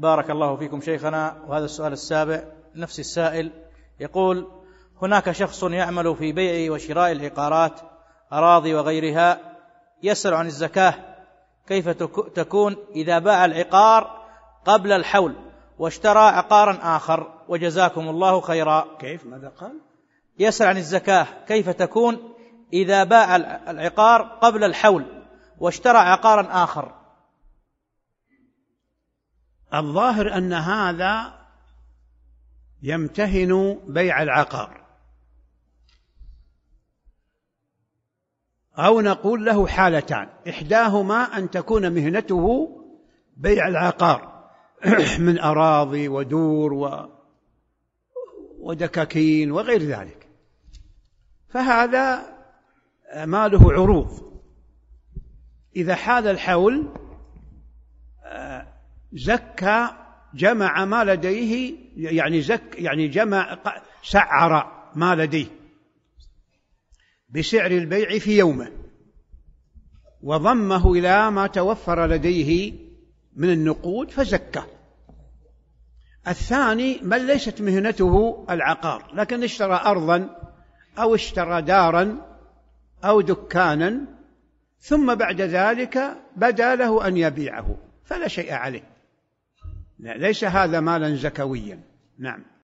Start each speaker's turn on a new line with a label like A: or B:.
A: بارك الله فيكم شيخنا. وهذا السؤال السابع، نفس السائل يقول: هناك شخص يعمل في بيع وشراء العقارات، أراضي وغيرها، يسأل عن الزكاة كيف تكون إذا باع العقار قبل الحول واشترى عقارا آخر، وجزاكم الله خيرا.
B: كيف؟ ماذا قال؟
A: يسأل عن الزكاة كيف تكون إذا باع العقار قبل الحول واشترى عقارا آخر.
B: الظاهر أن هذا يمتهن بيع العقار، أو نقول له حالتان: إحداهما أن تكون مهنته بيع العقار من أراضي ودور ودكاكين وغير ذلك، فهذا ماله عروض. إذا حال الحول زكى، جمع ما لديه، يعني جمع، سعر ما لديه بسعر البيع في يومه، وضمه إلى ما توفر لديه من النقود فزكى. الثاني من ليست مهنته العقار، لكن اشترى أرضا أو اشترى دارا أو دكانا، ثم بعد ذلك بدا له أن يبيعه، فلا شيء عليه، ليس هذا مالا زكويا. نعم.